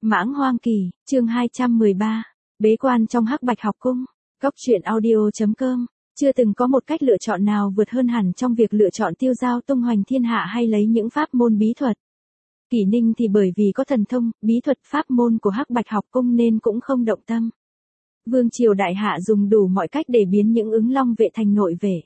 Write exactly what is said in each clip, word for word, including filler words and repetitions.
Mãng Hoang Kỳ, chương hai trăm mười ba. Bế quan trong Hắc Bạch Học Cung. Cốc truyện audio chấm com. Chưa từng có một cách lựa chọn nào vượt hơn hẳn trong việc lựa chọn tiêu dao tung hoành thiên hạ hay lấy những pháp môn bí thuật. Kỷ Ninh thì bởi vì có thần thông, bí thuật pháp môn của Hắc Bạch Học Cung nên cũng không động tâm. Vương triều đại hạ dùng đủ mọi cách để biến những ứng long vệ thành nội vệ.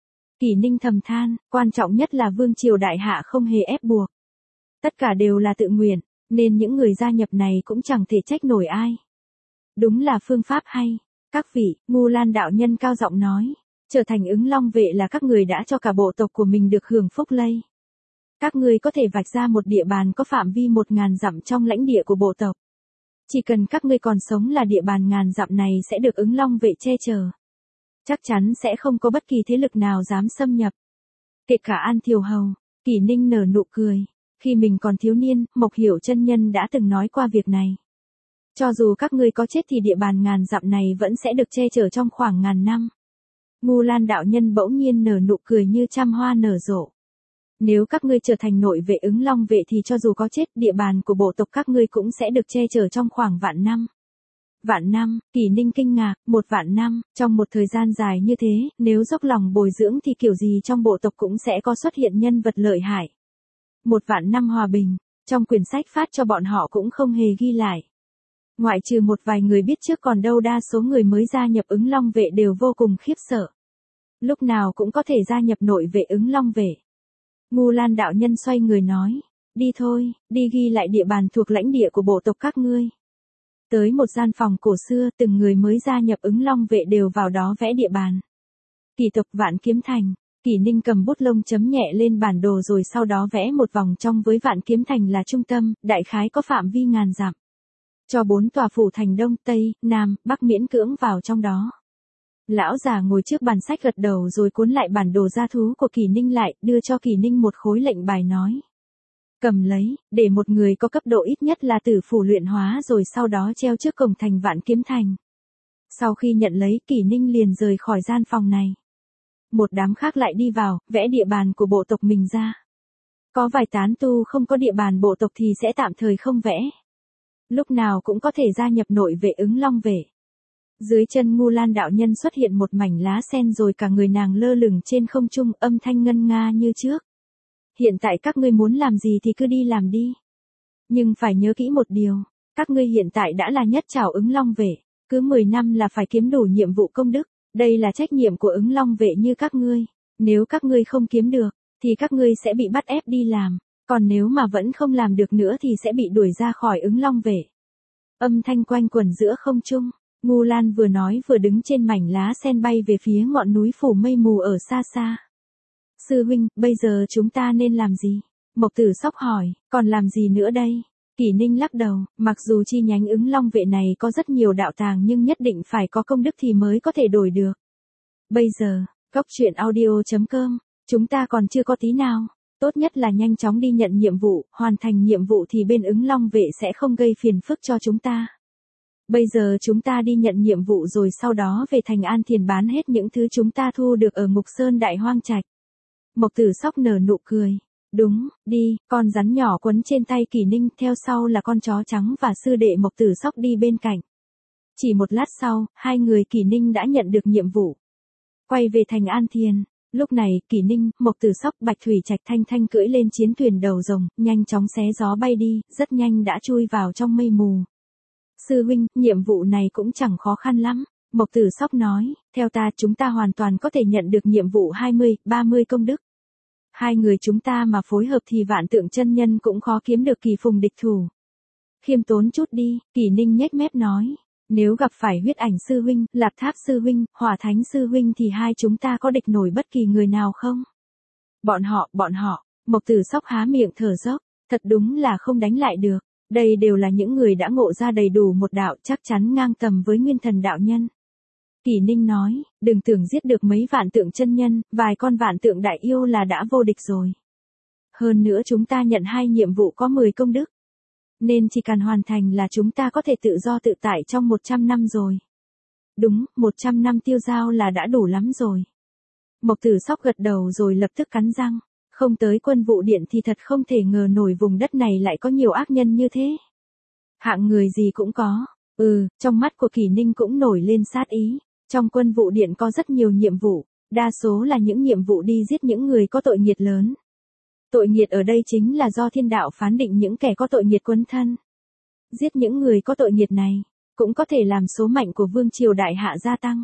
Kỷ Ninh thầm than, quan trọng nhất là vương triều đại hạ không hề ép buộc. Tất cả đều là tự nguyện, nên những người gia nhập này cũng chẳng thể trách nổi ai. Đúng là phương pháp hay. Các vị, Ngu Lan đạo nhân cao giọng nói, trở thành ứng long vệ là các người đã cho cả bộ tộc của mình được hưởng phúc lây. Các ngươi có thể vạch ra một địa bàn có phạm vi một ngàn dặm trong lãnh địa của bộ tộc. Chỉ cần các ngươi còn sống là địa bàn ngàn dặm này sẽ được ứng long vệ che chở. Chắc chắn sẽ không có bất kỳ thế lực nào dám xâm nhập. Kể cả An Thiều Hầu. Kỷ Ninh nở nụ cười. Khi mình còn thiếu niên, Mộc Hiểu chân nhân đã từng nói qua việc này. Cho dù các ngươi có chết thì địa bàn ngàn dặm này vẫn sẽ được che chở trong khoảng ngàn năm. Ngu Lan đạo nhân bỗng nhiên nở nụ cười như trăm hoa nở rộ. Nếu các ngươi trở thành nội vệ ứng long vệ thì cho dù có chết, địa bàn của bộ tộc các ngươi cũng sẽ được che chở trong khoảng vạn năm. Vạn năm, Kỷ Ninh kinh ngạc, một vạn năm, trong một thời gian dài như thế, nếu dốc lòng bồi dưỡng thì kiểu gì trong bộ tộc cũng sẽ có xuất hiện nhân vật lợi hại. Một vạn năm hòa bình, trong quyển sách phát cho bọn họ cũng không hề ghi lại. Ngoại trừ một vài người biết trước còn đâu đa số người mới gia nhập ứng long vệ đều vô cùng khiếp sợ. Lúc nào cũng có thể gia nhập nội vệ ứng long vệ. Ngu Lan đạo nhân xoay người nói, đi thôi, đi ghi lại địa bàn thuộc lãnh địa của bộ tộc các ngươi. Tới một gian phòng cổ xưa, từng người mới gia nhập ứng long vệ đều vào đó vẽ địa bàn. Kỳ tộc Vạn Kiếm Thành. Kỷ Ninh cầm bút lông chấm nhẹ lên bản đồ rồi sau đó vẽ một vòng trong với Vạn Kiếm Thành là trung tâm, đại khái có phạm vi ngàn dặm. Cho bốn tòa phủ thành Đông, Tây, Nam, Bắc miễn cưỡng vào trong đó. Lão già ngồi trước bàn sách gật đầu rồi cuốn lại bản đồ gia thú của Kỷ Ninh lại, đưa cho Kỷ Ninh một khối lệnh bài nói. Cầm lấy, để một người có cấp độ ít nhất là tử phủ luyện hóa rồi sau đó treo trước cổng thành Vạn Kiếm Thành. Sau khi nhận lấy, Kỷ Ninh liền rời khỏi gian phòng này. Một đám khác lại đi vào, vẽ địa bàn của bộ tộc mình ra. Có vài tán tu không có địa bàn bộ tộc thì sẽ tạm thời không vẽ. Lúc nào cũng có thể gia nhập nội vệ ứng long vệ. Dưới chân Ngu Lan đạo nhân xuất hiện một mảnh lá sen rồi cả người nàng lơ lửng trên không trung, âm thanh ngân nga như trước. Hiện tại các ngươi muốn làm gì thì cứ đi làm đi. Nhưng phải nhớ kỹ một điều, các ngươi hiện tại đã là nhất trảo ứng long vệ, cứ mười năm là phải kiếm đủ nhiệm vụ công đức. Đây là trách nhiệm của ứng long vệ như các ngươi. Nếu các ngươi không kiếm được, thì các ngươi sẽ bị bắt ép đi làm. Còn nếu mà vẫn không làm được nữa thì sẽ bị đuổi ra khỏi ứng long vệ. Âm thanh quanh quẩn giữa không trung. Ngu Lan vừa nói vừa đứng trên mảnh lá sen bay về phía ngọn núi phủ mây mù ở xa xa. Sư huynh, bây giờ chúng ta nên làm gì? Mộc Tử Sóc hỏi, còn làm gì nữa đây? Kỷ Ninh lắc đầu, mặc dù chi nhánh ứng long vệ này có rất nhiều đạo tàng nhưng nhất định phải có công đức thì mới có thể đổi được. Bây giờ, cốc truyện audio chấm com, chúng ta còn chưa có tí nào. Tốt nhất là nhanh chóng đi nhận nhiệm vụ, hoàn thành nhiệm vụ thì bên ứng long vệ sẽ không gây phiền phức cho chúng ta. Bây giờ chúng ta đi nhận nhiệm vụ rồi sau đó về thành An Thiền bán hết những thứ chúng ta thu được ở Ngục Sơn Đại Hoang Trạch. Mộc Tử Sóc nở nụ cười. Đúng, đi, con rắn nhỏ quấn trên tay Kỷ Ninh, theo sau là con chó trắng và sư đệ Mộc Tử Sóc đi bên cạnh. Chỉ một lát sau, hai người Kỷ Ninh đã nhận được nhiệm vụ. Quay về thành An Thiền, lúc này Kỷ Ninh, Mộc Tử Sóc, Bạch Thủy Trạch Thanh Thanh cưỡi lên chiến thuyền đầu rồng, nhanh chóng xé gió bay đi, rất nhanh đã chui vào trong mây mù. Sư huynh, nhiệm vụ này cũng chẳng khó khăn lắm. Mộc Tử Sóc nói, theo ta chúng ta hoàn toàn có thể nhận được nhiệm vụ hai mươi, ba mươi công đức. Hai người chúng ta mà phối hợp thì Vạn Tượng chân nhân cũng khó kiếm được kỳ phùng địch thủ. Khiêm tốn chút đi, Kỷ Ninh nhếch mép nói. Nếu gặp phải Huyết Ảnh sư huynh, Lạc Tháp sư huynh, Hỏa Thánh sư huynh thì hai chúng ta có địch nổi bất kỳ người nào không? Bọn họ, bọn họ, Mộc Tử Sóc há miệng thở dốc, thật đúng là không đánh lại được. Đây đều là những người đã ngộ ra đầy đủ một đạo, chắc chắn ngang tầm với Nguyên Thần đạo nhân. Kỷ Ninh nói, đừng tưởng giết được mấy Vạn Tượng chân nhân, vài con Vạn Tượng đại yêu là đã vô địch rồi. Hơn nữa chúng ta nhận hai nhiệm vụ có mười công đức. Nên chỉ cần hoàn thành là chúng ta có thể tự do tự tại trong một trăm năm rồi. Đúng, một trăm năm tiêu dao là đã đủ lắm rồi. Mộc Tử Sóc gật đầu rồi lập tức cắn răng. Không tới Quân Vụ Điện thì thật không thể ngờ nổi vùng đất này lại có nhiều ác nhân như thế. Hạng người gì cũng có. Ừ, trong mắt của Kỷ Ninh cũng nổi lên sát ý. Trong quân vụ điện có rất nhiều nhiệm vụ, đa số là những nhiệm vụ đi giết những người có tội nghiệt lớn. Tội nghiệt ở đây chính là do thiên đạo phán định những kẻ có tội nghiệt quấn thân. Giết những người có tội nghiệt này, cũng có thể làm số mệnh của Vương Triều Đại Hạ gia tăng.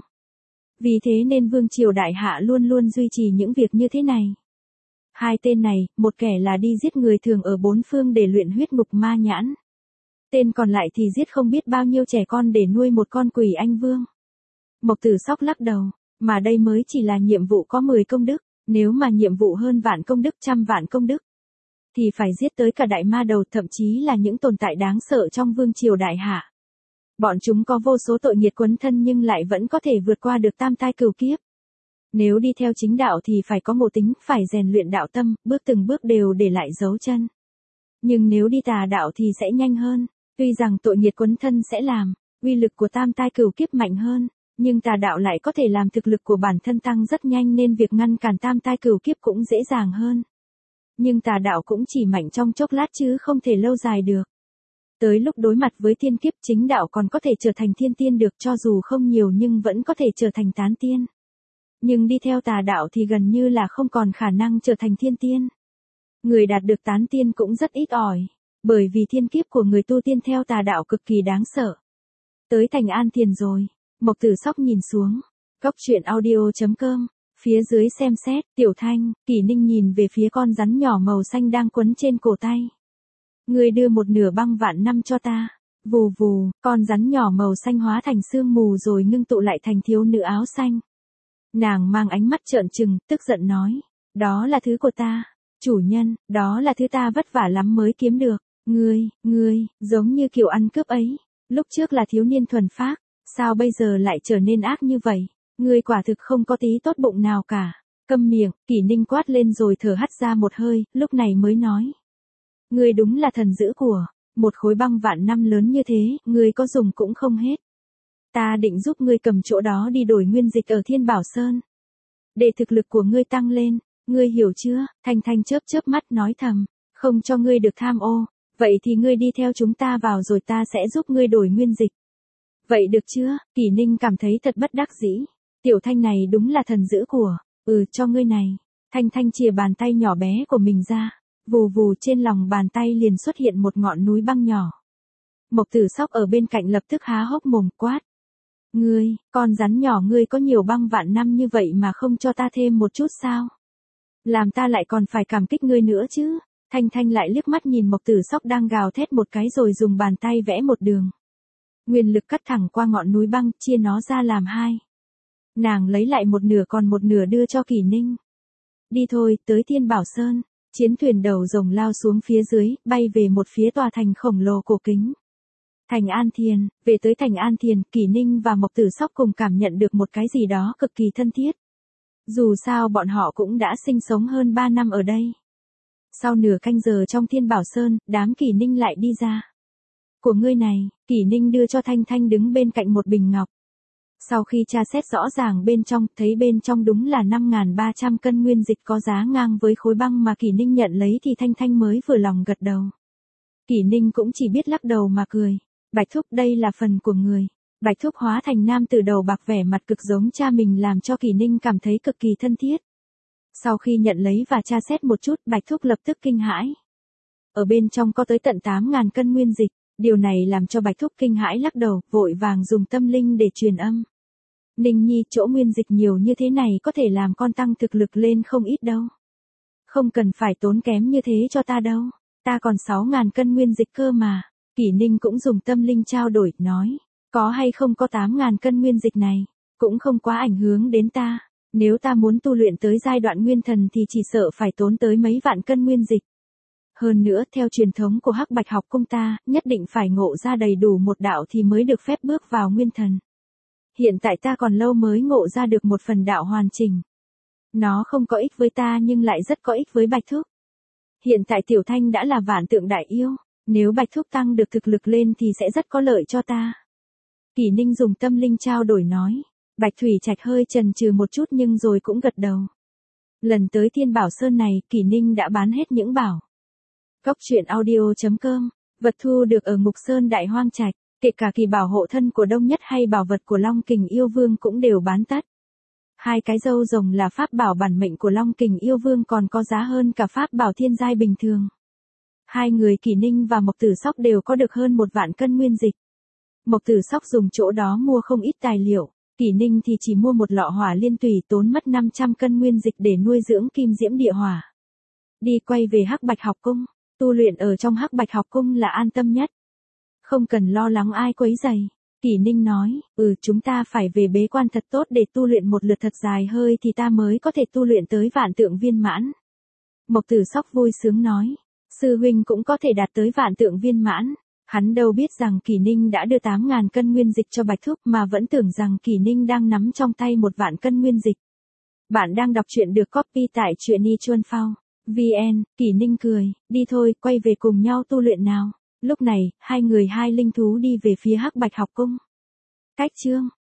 Vì thế nên Vương Triều Đại Hạ luôn luôn duy trì những việc như thế này. Hai tên này, một kẻ là đi giết người thường ở bốn phương để luyện huyết ngục ma nhãn. Tên còn lại thì giết không biết bao nhiêu trẻ con để nuôi một con quỷ anh vương. Mộc Tử Sóc lắc đầu, mà đây mới chỉ là nhiệm vụ có mười công đức, nếu mà nhiệm vụ hơn vạn công đức, trăm vạn công đức, thì phải giết tới cả đại ma đầu, thậm chí là những tồn tại đáng sợ trong Vương Triều Đại Hạ. Bọn chúng có vô số tội nghiệt quấn thân nhưng lại vẫn có thể vượt qua được tam tai cửu kiếp. Nếu đi theo chính đạo thì phải có ngộ tính, phải rèn luyện đạo tâm, bước từng bước đều để lại dấu chân. Nhưng nếu đi tà đạo thì sẽ nhanh hơn, tuy rằng tội nghiệt quấn thân sẽ làm uy lực của tam tai cửu kiếp mạnh hơn, nhưng tà đạo lại có thể làm thực lực của bản thân tăng rất nhanh nên việc ngăn cản tam tai cửu kiếp cũng dễ dàng hơn. Nhưng tà đạo cũng chỉ mạnh trong chốc lát chứ không thể lâu dài được. Tới lúc đối mặt với thiên kiếp, chính đạo còn có thể trở thành thiên tiên được, cho dù không nhiều nhưng vẫn có thể trở thành tán tiên. Nhưng đi theo tà đạo thì gần như là không còn khả năng trở thành thiên tiên. Người đạt được tán tiên cũng rất ít ỏi, bởi vì thiên kiếp của người tu tiên theo tà đạo cực kỳ đáng sợ. Tới thành An Thiền rồi, Mộc Tử Sóc nhìn xuống. Cốc truyện audio chấm com, phía dưới xem xét, Tiểu Thanh, Kỷ Ninh nhìn về phía con rắn nhỏ màu xanh đang quấn trên cổ tay. Ngươi đưa một nửa băng vạn năm cho ta. Vù vù, con rắn nhỏ màu xanh hóa thành sương mù rồi ngưng tụ lại thành thiếu nữ áo xanh. Nàng mang ánh mắt trợn trừng, tức giận nói. Đó là thứ của ta. Chủ nhân, đó là thứ ta vất vả lắm mới kiếm được. Ngươi, ngươi, giống như kiểu ăn cướp ấy. Lúc trước là thiếu niên thuần phác, sao bây giờ lại trở nên ác như vậy? Ngươi quả thực không có tí tốt bụng nào cả. Câm miệng, Kỷ Ninh quát lên rồi thở hắt ra một hơi, lúc này mới nói. Ngươi đúng là thần dữ của, một khối băng vạn năm lớn như thế, ngươi có dùng cũng không hết. Ta định giúp ngươi cầm chỗ đó đi đổi nguyên dịch ở Thiên Bảo Sơn. Để thực lực của ngươi tăng lên, ngươi hiểu chưa? Thanh Thanh chớp chớp mắt nói thầm, không cho ngươi được tham ô, vậy thì ngươi đi theo chúng ta vào rồi ta sẽ giúp ngươi đổi nguyên dịch. Vậy được chưa? Kỷ Ninh cảm thấy thật bất đắc dĩ. Tiểu Thanh này đúng là thần dữ của, ừ cho ngươi này. Thanh Thanh chìa bàn tay nhỏ bé của mình ra. Vù vù trên lòng bàn tay liền xuất hiện một ngọn núi băng nhỏ. Mộc Tử Sóc ở bên cạnh lập tức há hốc mồm quát. Ngươi, con rắn nhỏ ngươi có nhiều băng vạn năm như vậy mà không cho ta thêm một chút sao? Làm ta lại còn phải cảm kích ngươi nữa chứ. Thanh Thanh lại liếc mắt nhìn Mộc Tử Sóc đang gào thét một cái rồi dùng bàn tay vẽ một đường. Nguyên lực cắt thẳng qua ngọn núi băng, chia nó ra làm hai. Nàng lấy lại một nửa còn một nửa đưa cho Kỷ Ninh. Đi thôi, tới Thiên Bảo Sơn. Chiến thuyền đầu rồng lao xuống phía dưới, bay về một phía tòa thành khổng lồ cổ kính. Thành An Thiền, về tới thành An Thiền, Kỷ Ninh và Mộc Tử Sóc cùng cảm nhận được một cái gì đó cực kỳ thân thiết. Dù sao bọn họ cũng đã sinh sống hơn ba năm ở đây. Sau nửa canh giờ trong Thiên Bảo Sơn, đám Kỷ Ninh lại đi ra. Của ngươi này, Kỷ Ninh đưa cho Thanh Thanh đứng bên cạnh một bình ngọc. Sau khi tra xét rõ ràng bên trong, thấy bên trong đúng là năm nghìn ba trăm cân nguyên dịch có giá ngang với khối băng mà Kỷ Ninh nhận lấy thì Thanh Thanh mới vừa lòng gật đầu. Kỷ Ninh cũng chỉ biết lắc đầu mà cười. Bạch Thúc, đây là phần của người. Bạch Thúc hóa thành nam từ đầu bạc vẻ mặt cực giống cha mình làm cho Kỷ Ninh cảm thấy cực kỳ thân thiết. Sau khi nhận lấy và tra xét một chút, Bạch Thúc lập tức kinh hãi. Ở bên trong có tới tận tám nghìn cân nguyên dịch. Điều này làm cho Bạch Thúc kinh hãi lắc đầu, vội vàng dùng tâm linh để truyền âm. Ninh Nhi, chỗ nguyên dịch nhiều như thế này có thể làm con tăng thực lực lên không ít đâu. Không cần phải tốn kém như thế cho ta đâu. Ta còn sáu nghìn cân nguyên dịch cơ mà. Kỷ Ninh cũng dùng tâm linh trao đổi, nói. Có hay không có tám nghìn cân nguyên dịch này, cũng không quá ảnh hưởng đến ta. Nếu ta muốn tu luyện tới giai đoạn nguyên thần thì chỉ sợ phải tốn tới mấy vạn cân nguyên dịch. Hơn nữa, theo truyền thống của Hắc Bạch học cung ta, nhất định phải ngộ ra đầy đủ một đạo thì mới được phép bước vào nguyên thần. Hiện tại ta còn lâu mới ngộ ra được một phần đạo hoàn chỉnh. Nó không có ích với ta nhưng lại rất có ích với Bạch Thúc. Hiện tại Tiểu Thanh đã là vạn tượng đại yêu, nếu Bạch Thúc tăng được thực lực lên thì sẽ rất có lợi cho ta. Kỷ Ninh dùng tâm linh trao đổi nói. Bạch Thủy Trạch hơi chần chừ một chút nhưng rồi cũng gật đầu. Lần tới Thiên Bảo Sơn này, Kỷ Ninh đã bán hết những bảo. Cốc truyện audio chấm com Vật thu được ở Ngục Sơn Đại Hoang Trạch, kể cả kỳ bảo hộ thân của Đông Nhất hay bảo vật của Long Kình Yêu Vương cũng đều bán tất. Hai cái râu rồng là pháp bảo bản mệnh của Long Kình Yêu Vương còn có giá hơn cả pháp bảo thiên giai bình thường. Hai người Kỷ Ninh và Mộc Tử Sóc đều có được hơn một vạn cân nguyên dịch. Mộc Tử Sóc dùng chỗ đó mua không ít tài liệu, Kỷ Ninh thì chỉ mua một lọ hỏa liên tùy tốn mất năm trăm cân nguyên dịch để nuôi dưỡng kim diễm địa hỏa. Đi quay về Hắc Bạch học cung, tu luyện ở trong Hắc Bạch học cung là an tâm nhất. Không cần lo lắng ai quấy rầy. Kỷ Ninh nói, ừ chúng ta phải về bế quan thật tốt để tu luyện một lượt thật dài hơi thì ta mới có thể tu luyện tới vạn tượng viên mãn. Mộc Tử Sóc vui sướng nói, sư huynh cũng có thể đạt tới vạn tượng viên mãn. Hắn đâu biết rằng Kỷ Ninh đã đưa tám ngàn cân nguyên dịch cho Bạch Thúc mà vẫn tưởng rằng Kỷ Ninh đang nắm trong tay một vạn cân nguyên dịch. Bạn đang đọc truyện được copy tại truyện i chuan phao chấm vn, Kỷ Ninh cười, đi thôi, quay về cùng nhau tu luyện nào. Lúc này, hai người hai linh thú đi về phía Hắc Bạch học cung. Cách chương